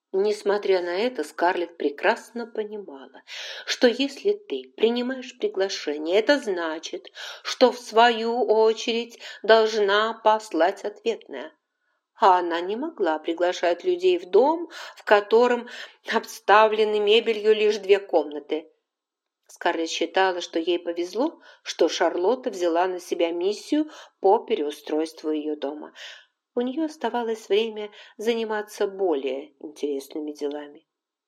Несмотря на это, Скарлетт прекрасно понимала, что если ты принимаешь приглашение, это значит, что в свою очередь должна послать ответное. А она не могла приглашать людей в дом, в котором обставлены мебелью лишь 2 комнаты. Скарлетт считала, что ей повезло, что Шарлотта взяла на себя миссию по переустройству ее дома. У нее оставалось время заниматься более интересными делами.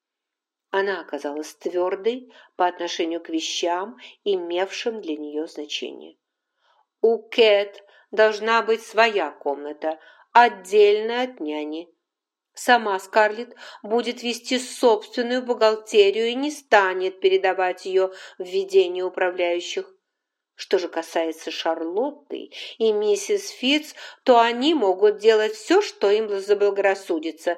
Она оказалась твердой по отношению к вещам, имевшим для нее значение. У Кэт должна быть своя комната, отдельная от няни. Сама Скарлетт будет вести собственную бухгалтерию и не станет передавать ее в ведение управляющих. Что же касается Шарлотты и миссис Фитц, то они могут делать все, что им заблагорассудится.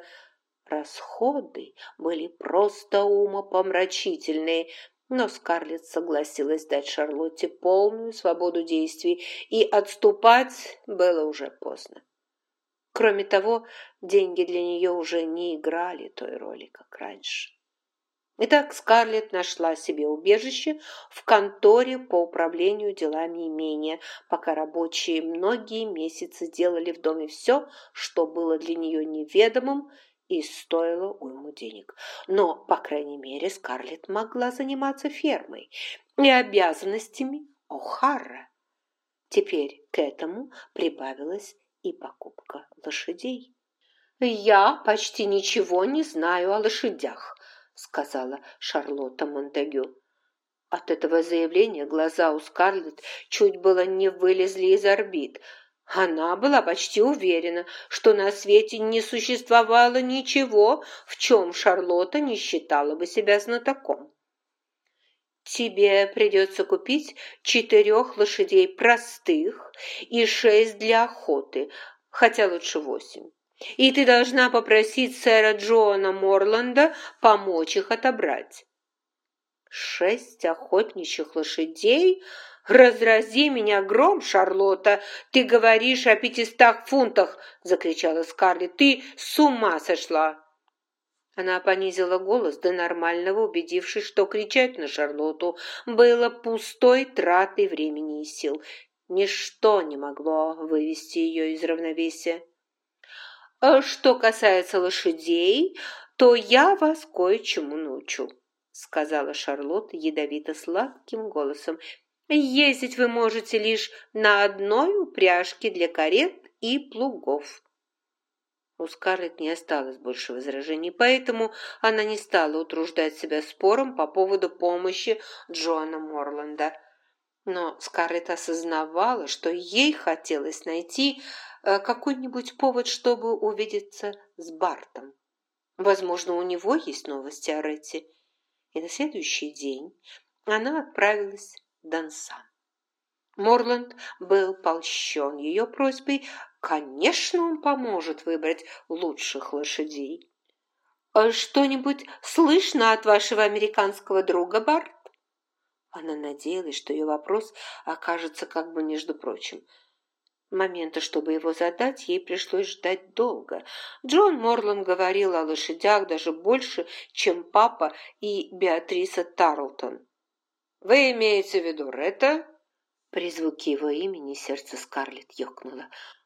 Расходы были просто умопомрачительные, но Скарлетт согласилась дать Шарлотте полную свободу действий, и отступать было уже поздно. Кроме того, деньги для нее уже не играли той роли, как раньше. Итак, Скарлетт нашла себе убежище в конторе по управлению делами имения, пока рабочие многие месяцы делали в доме все, что было для нее неведомым и стоило уйму денег. Но, по крайней мере, Скарлетт могла заниматься фермой и обязанностями О'Хара. Теперь к этому прибавилась и покупка лошадей. «Я почти ничего не знаю о лошадях», — сказала Шарлотта Монтегю. От этого заявления глаза у Скарлетт чуть было не вылезли из орбит. Она была почти уверена, что на свете не существовало ничего, в чем Шарлотта не считала бы себя знатоком. «Тебе придется купить 4 лошадей простых и 6 для охоты, хотя лучше 8. И ты должна попросить сэра Джона Морланда помочь их отобрать». 6 охотничьих лошадей? Разрази меня гром, Шарлотта! Ты говоришь о 500 фунтах! Закричала Скарлетт. Ты с ума сошла! Она понизила голос до нормального, убедившись, что кричать на Шарлотту было пустой тратой времени и сил. Ничто не могло вывести ее из равновесия. «Что касается лошадей, то я вас кое-чему научу», сказала Шарлотта ядовито-сладким голосом. «Ездить вы можете лишь на одной упряжке для карет и плугов». У Скарлетт не осталось больше возражений, поэтому она не стала утруждать себя спором по поводу помощи Джона Морланда. Но Скарлетт осознавала, что ей хотелось найти какой-нибудь повод, чтобы увидеться с Бартом. Возможно, у него есть новости о Ретте. И на следующий день она отправилась в Дансан. Морланд был польщен ее просьбой. Конечно, он поможет выбрать лучших лошадей. «Что-нибудь слышно от вашего американского друга, Барт?» Она надеялась, что ее вопрос окажется как бы между прочим. Момента, чтобы его задать, ей пришлось ждать долго. Джон Морланд говорил о лошадях даже больше, чем папа и Беатриса Тарлтон. «Вы имеете в виду Ретта?» При звуке его имени сердце Скарлетт ёкнуло.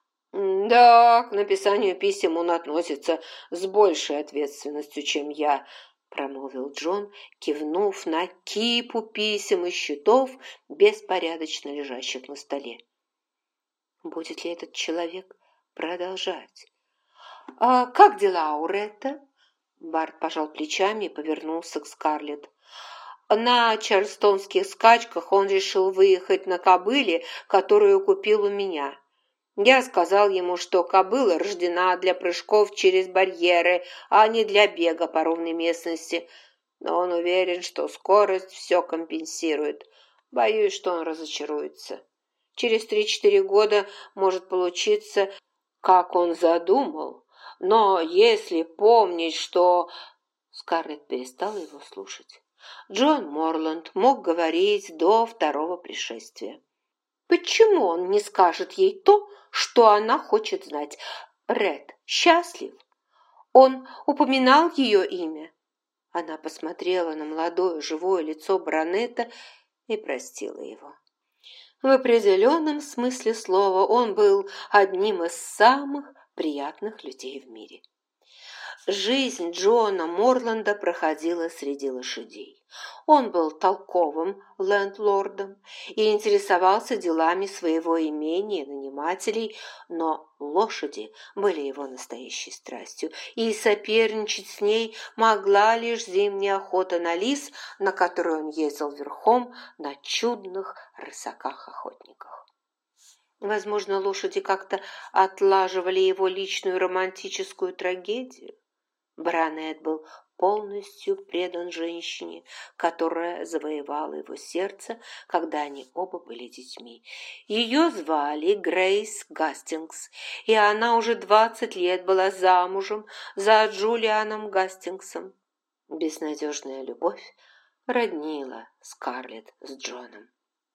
«Да, к написанию писем он относится с большей ответственностью, чем я», промолвил Джон, кивнув на кипу писем и счетов, беспорядочно лежащих на столе. Будет ли этот человек продолжать? «А как дела у Ретта?» Барт пожал плечами и повернулся к Скарлетт. «На чарльстонских скачках он решил выехать на кобыле, которую купил у меня. Я сказал ему, что кобыла рождена для прыжков через барьеры, а не для бега по ровной местности. Но он уверен, что скорость все компенсирует. Боюсь, что он разочаруется. Через 3-4 года может получиться, как он задумал. Но если помнить, что...» Скарлетт перестала его слушать. Джон Морланд мог говорить до второго пришествия. Почему он не скажет ей то, что она хочет знать? Ред счастлив? Он упоминал ее имя?» Она посмотрела на молодое живое лицо баронета и простила его. В определенном смысле слова он был одним из самых приятных людей в мире. Жизнь Джона Морланда проходила среди лошадей. Он был толковым лендлордом и интересовался делами своего имения и нанимателей, но лошади были его настоящей страстью, и соперничать с ней могла лишь зимняя охота на лис, на которой он ездил верхом на чудных рысаках-охотниках. Возможно, лошади как-то отлаживали его личную романтическую трагедию. Баронет был полностью предан женщине, которая завоевала его сердце, когда они оба были детьми. Ее звали Грейс Гастингс, и она уже 20 лет была замужем за Джулианом Гастингсом. Безнадежная любовь роднила Скарлетт с Джоном.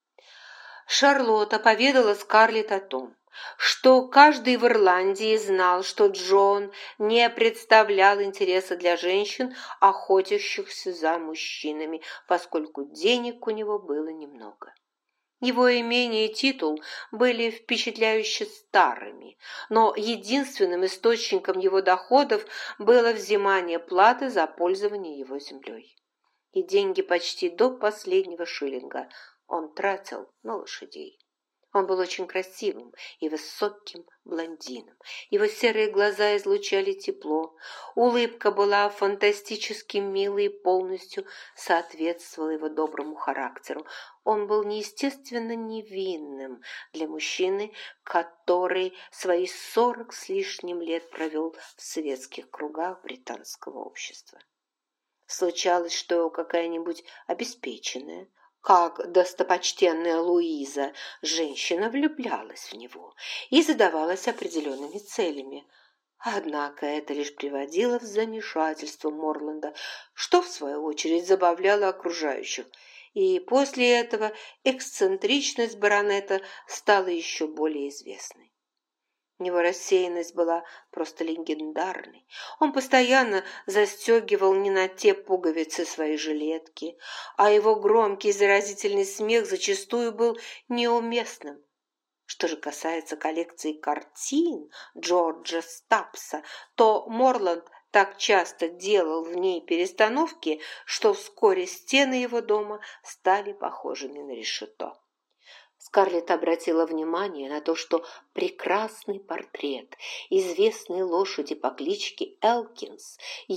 Шарлотта поведала Скарлетт о том, что каждый в Ирландии знал, что Джон не представлял интереса для женщин, охотящихся за мужчинами, поскольку денег у него было немного. Его имение и титул были впечатляюще старыми, но единственным источником его доходов было взимание платы за пользование его землей. И деньги почти до последнего шиллинга он тратил на лошадей. Он был очень красивым и высоким блондином. Его серые глаза излучали тепло. Улыбка была фантастически милой и полностью соответствовала его доброму характеру. Он был неестественно невинным для мужчины, который свои 40 с лишним лет провел в светских кругах британского общества. Случалось, что какая-нибудь обеспеченная, как достопочтенная Луиза, женщина влюблялась в него и задавалась определенными целями. Однако это лишь приводило в замешательство Морланда, что в свою очередь забавляло окружающих, и после этого эксцентричность баронета стала еще более известной. Его рассеянность была просто легендарной. Он постоянно застегивал не на те пуговицы своей жилетки, а его громкий заразительный смех зачастую был неуместным. Что же касается коллекции картин Джорджа Стапса, то Морланд так часто делал в ней перестановки, что вскоре стены его дома стали похожими на решето. Скарлетт обратила внимание на то, что прекрасный портрет известной лошади по кличке Элкинс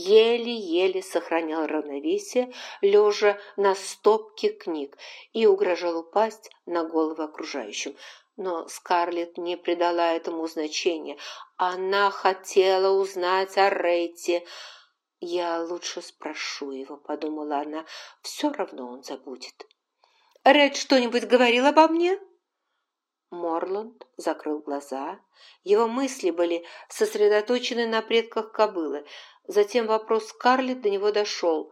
еле-еле сохранял равновесие, лежа на стопке книг, и угрожал упасть на головы окружающим. Но Скарлетт не придала этому значения. Она хотела узнать о Рейте. «Я лучше спрошу его», — подумала она, — «все равно он забудет». «Ред что-нибудь говорил обо мне?» Морланд закрыл глаза. Его мысли были сосредоточены на предках кобылы. Затем вопрос Скарлетт до него дошел.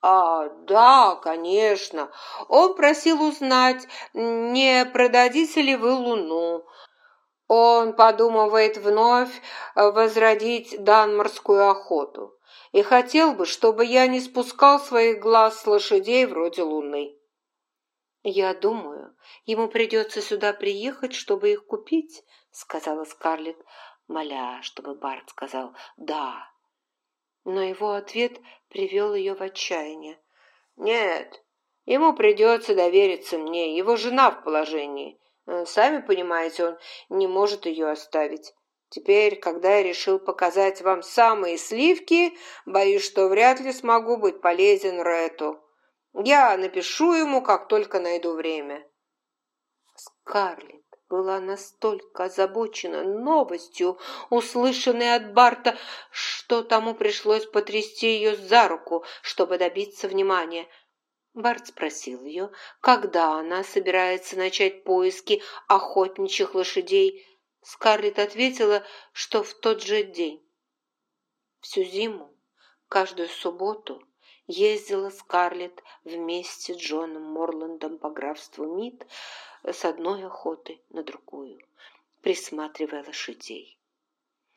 Да, конечно. Он просил узнать, не продадите ли вы Луну. Он подумывает вновь возродить данморскую охоту и хотел бы, чтобы я не спускал своих глаз с лошадей вроде Луны. «Я думаю, ему придется сюда приехать, чтобы их купить», — сказала Скарлетт, моля, чтобы Барт сказал «да». Но его ответ привел ее в отчаяние. «Нет, ему придется довериться мне, его жена в положении. Сами понимаете, он не может ее оставить. Теперь, когда я решил показать вам самые сливки, боюсь, что вряд ли смогу быть полезен Рэту. Я напишу ему, как только найду время». Скарлетт была настолько озабочена новостью, услышанной от Барта, что тому пришлось потрясти ее за руку, чтобы добиться внимания. Барт спросил ее, когда она собирается начать поиски охотничьих лошадей. Скарлетт ответила, что в тот же день. Всю зиму, каждую субботу, ездила Скарлетт вместе с Джоном Морландом по графству Мид с одной охоты на другую, присматривая лошадей.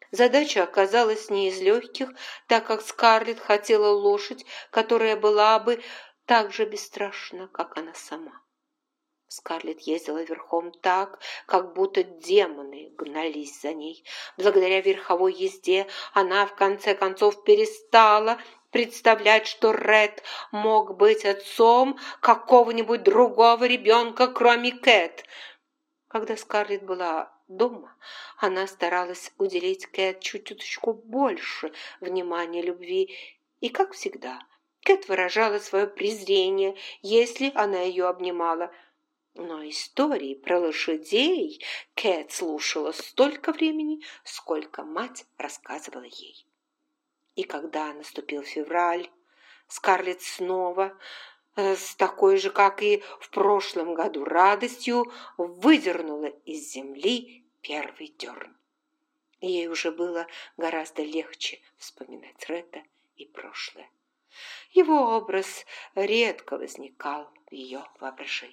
Задача оказалась не из легких, так как Скарлетт хотела лошадь, которая была бы так же бесстрашна, как она сама. Скарлетт ездила верхом так, как будто демоны гнались за ней. Благодаря верховой езде она, в конце концов, перестала представлять, что Ред мог быть отцом какого-нибудь другого ребенка, кроме Кэт. Когда Скарлетт была дома, она старалась уделить Кэт чуточку больше внимания, любви, и, как всегда, Кэт выражала свое презрение, если она ее обнимала. Но истории про лошадей Кэт слушала столько времени, сколько мать рассказывала ей. И когда наступил февраль, Скарлетт снова с такой же, как и в прошлом году, радостью выдернула из земли первый дерн. Ей уже было гораздо легче вспоминать Ретта и прошлое. Его образ редко возникал в ее воображении.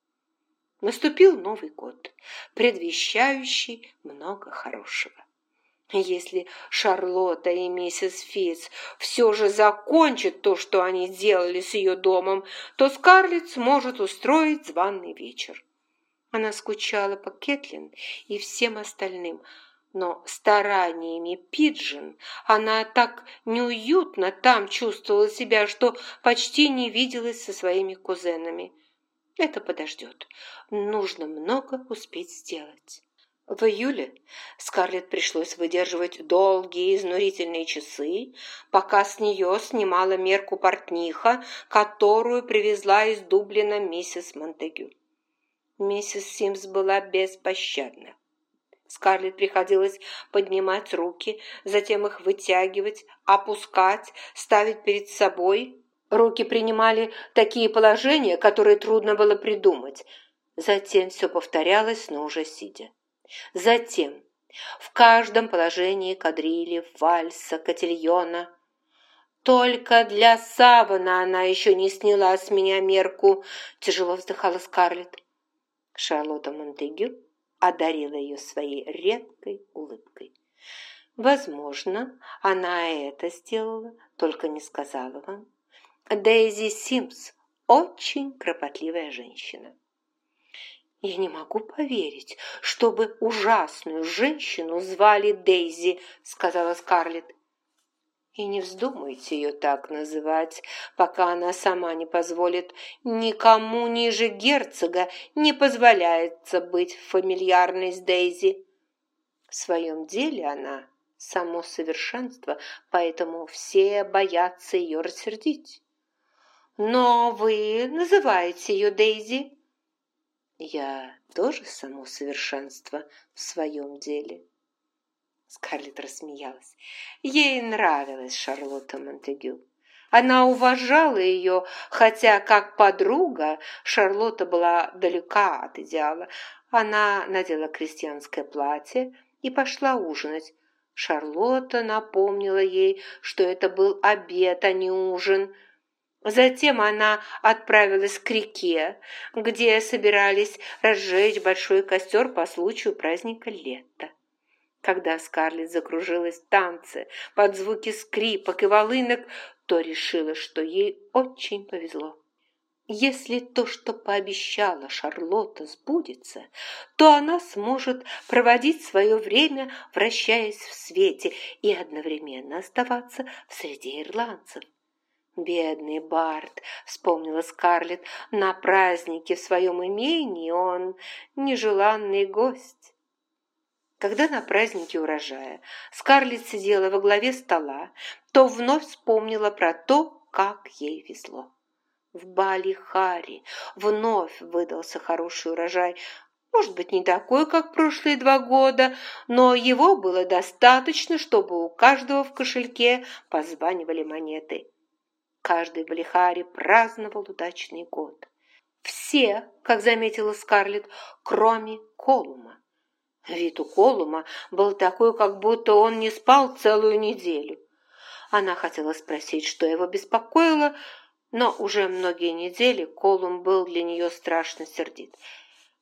Наступил Новый год, предвещающий много хорошего. Если Шарлотта и миссис Фитц все же закончат то, что они делали с ее домом, то Скарлетт сможет устроить званый вечер. Она скучала по Кэтлин и всем остальным, но стараниями Пиджин она так неуютно там чувствовала себя, что почти не виделась со своими кузенами. Это подождет. Нужно много успеть сделать. В июле Скарлетт пришлось выдерживать долгие изнурительные часы, пока с нее снимала мерку портниха, которую привезла из Дублина миссис Монтегю. Миссис Симс была беспощадна. Скарлетт приходилось поднимать руки, затем их вытягивать, опускать, ставить перед собой. Руки принимали такие положения, которые трудно было придумать. Затем все повторялось, но уже сидя. Затем в каждом положении кадрили, вальса, котильона. «Только для савана она еще не сняла с меня мерку», – тяжело вздыхала Скарлетт. Шарлотта Монтегю одарила ее своей редкой улыбкой. «Возможно, она это сделала, только не сказала вам. Дейзи Симс очень кропотливая женщина». «Я не могу поверить, чтобы ужасную женщину звали Дейзи», — сказала Скарлетт. «И не вздумайте ее так называть, пока она сама не позволит. Никому ниже герцога не позволяется быть фамильярной с Дейзи. В своем деле она само совершенство, поэтому все боятся ее рассердить. Но вы называете ее Дейзи». «Я тоже само совершенство в своем деле». Скарлетт рассмеялась. Ей нравилась Шарлотта Монтегю. Она уважала ее, хотя как подруга Шарлотта была далека от идеала. Она надела крестьянское платье и пошла ужинать. Шарлотта напомнила ей, что это был обед, а не ужин. Затем она отправилась к реке, где собирались разжечь большой костер по случаю праздника лета. Когда Скарлетт закружилась в танце под звуки скрипок и волынок, то решила, что ей очень повезло. Если то, что пообещала Шарлотта, сбудется, то она сможет проводить свое время, вращаясь в свете, и одновременно оставаться в среде ирландцев. «Бедный Барт», — вспомнила Скарлетт, — «на празднике в своем имении он нежеланный гость». Когда на празднике урожая Скарлетт сидела во главе стола, то вновь вспомнила про то, как ей везло. В Балихаре вновь выдался хороший урожай, может быть, не такой, как прошлые 2 года, но его было достаточно, чтобы у каждого в кошельке позванивали монеты. Каждый в Балихаре праздновал удачный год. Все, как заметила Скарлетт, кроме Колума. Вид у Колума был такой, как будто он не спал целую неделю. Она хотела спросить, что его беспокоило, но уже многие недели Колум был для нее страшно сердит.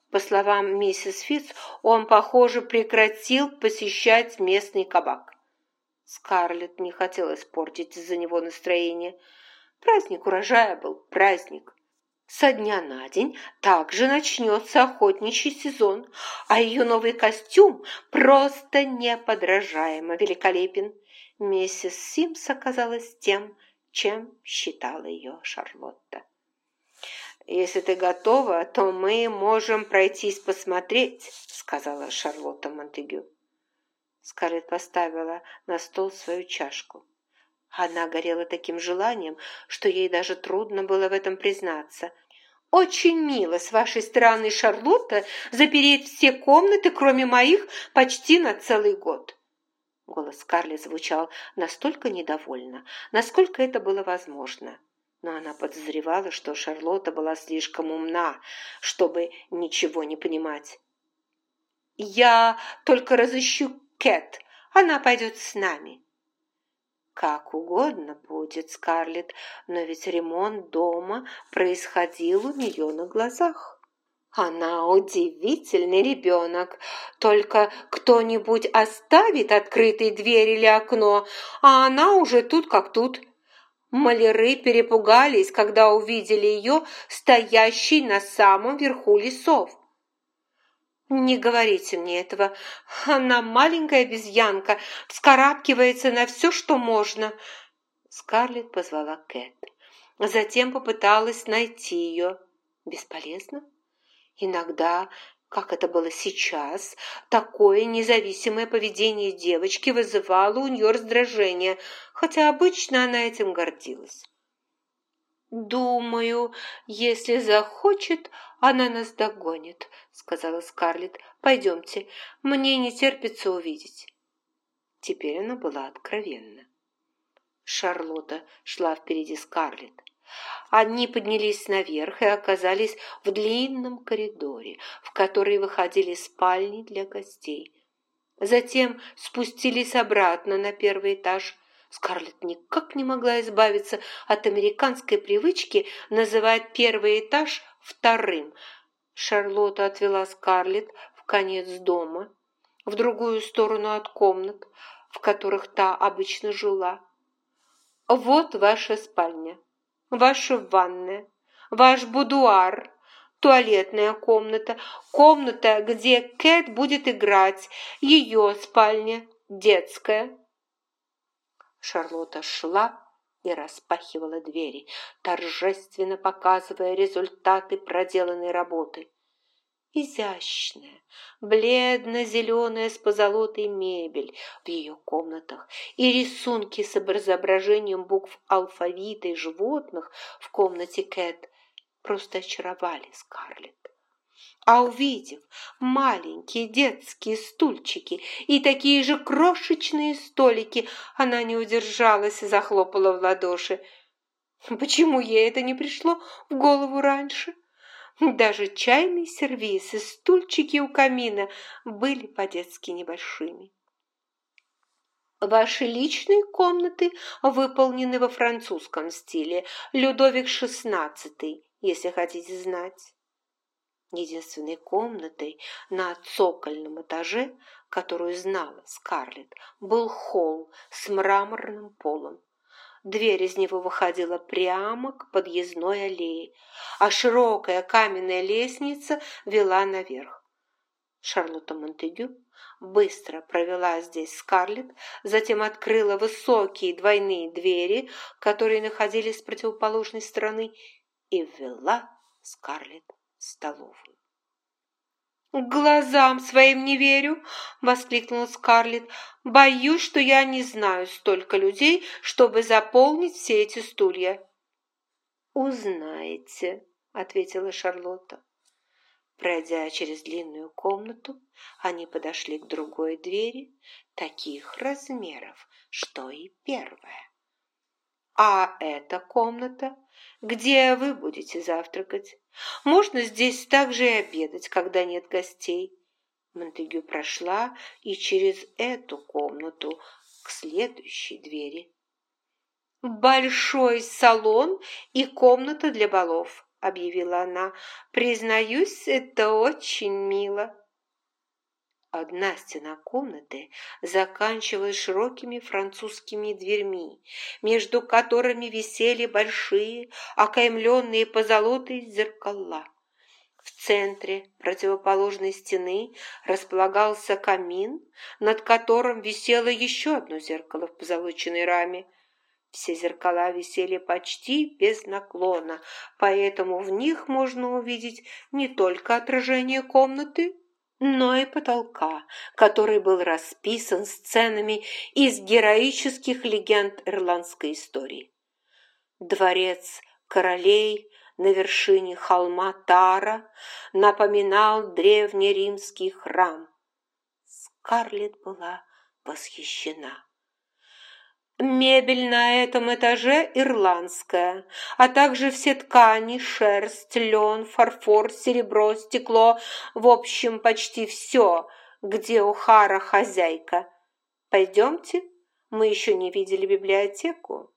По словам миссис Фитц, он, похоже, прекратил посещать местный кабак. Скарлетт не хотела испортить из-за него настроение. Праздник урожая был праздник. Со дня на день также начнется охотничий сезон, а ее новый костюм просто неподражаемо великолепен. Миссис Симс оказалась тем, чем считала ее Шарлотта. «Если ты готова, то мы можем пройтись посмотреть», — сказала Шарлотта Монтегю. Скарлетт поставила на стол свою чашку. Она горела таким желанием, что ей даже трудно было в этом признаться. «Очень мило с вашей стороны, Шарлотта, запереть все комнаты, кроме моих, почти на целый год». Голос Скарлетт звучал настолько недовольно, насколько это было возможно. Но она подозревала, что Шарлотта была слишком умна, чтобы ничего не понимать. «Я только разыщу Кэт, она пойдет с нами». «Как угодно будет, Скарлетт, но ведь ремонт дома происходил у нее на глазах. Она удивительный ребенок, только кто-нибудь оставит открытой дверь или окно, а она уже тут как тут». Маляры перепугались, когда увидели ее стоящей на самом верху лесов. «Не говорите мне этого. Она маленькая обезьянка, вскарабкивается на все, что можно». Скарлетт позвала Кэт. Затем попыталась найти ее. Бесполезно. Иногда, как это было сейчас, такое независимое поведение девочки вызывало у нее раздражение, хотя обычно она этим гордилась. «Думаю, если захочет, она нас догонит», — сказала Скарлетт. «Пойдемте, мне не терпится увидеть». Теперь она была откровенна. Шарлотта шла впереди Скарлетт. Они поднялись наверх и оказались в длинном коридоре, в который выходили спальни для гостей. Затем спустились обратно на первый этаж. Скарлетт никак не могла избавиться от американской привычки называть первый этаж вторым. Шарлотта отвела Скарлетт в конец дома, в другую сторону от комнат, в которых та обычно жила. «Вот ваша спальня, ваша ванная, ваш будуар, туалетная комната, комната, где Кэт будет играть, ее спальня, детская». Шарлотта шла и распахивала двери, торжественно показывая результаты проделанной работы. Изящная, бледно-зеленая с позолотой мебель в ее комнатах и рисунки с изображением букв алфавита и животных в комнате Кэт просто очаровали Скарлетт. А увидев маленькие детские стульчики и такие же крошечные столики, она не удержалась и захлопала в ладоши. Почему ей это не пришло в голову раньше? Даже чайный сервиз и стульчики у камина были по-детски небольшими. Ваши личные комнаты выполнены во французском стиле, Людовик XVI, если хотите знать. Единственной комнатой на цокольном этаже, которую знала Скарлетт, был холл с мраморным полом. Дверь из него выходила прямо к подъездной аллее, а широкая каменная лестница вела наверх. Шарлотта Монтегю быстро провела здесь Скарлетт, затем открыла высокие двойные двери, которые находились с противоположной стороны, и ввела Скарлетт в столовую. «Глазам своим не верю!» — воскликнула Скарлетт. «Боюсь, что я не знаю столько людей, чтобы заполнить все эти стулья». «Узнаете», — ответила Шарлотта. Пройдя через длинную комнату, они подошли к другой двери, таких размеров, что и первая. «А эта комната, где вы будете завтракать? Можно здесь также и обедать, когда нет гостей». Монтегю прошла и через эту комнату к следующей двери. «Большой салон и комната для балов. объявила она. «Признаюсь, это очень мило». Одна стена комнаты заканчивалась широкими французскими дверьми, между которыми висели большие, окаймленные позолотой зеркала. В центре противоположной стены располагался камин, над которым висело еще одно зеркало в позолоченной раме. Все зеркала висели почти без наклона, поэтому в них можно увидеть не только отражение комнаты, но и потолка, который был расписан сценами из героических легенд ирландской истории. Дворец королей на вершине холма Тара напоминал древнеримский храм. Скарлетт была восхищена. Мебель на этом этаже ирландская, а также все ткани, шерсть, лен, фарфор, серебро, стекло, в общем, почти все, где О'Хара хозяйка. Пойдемте, мы еще не видели библиотеку.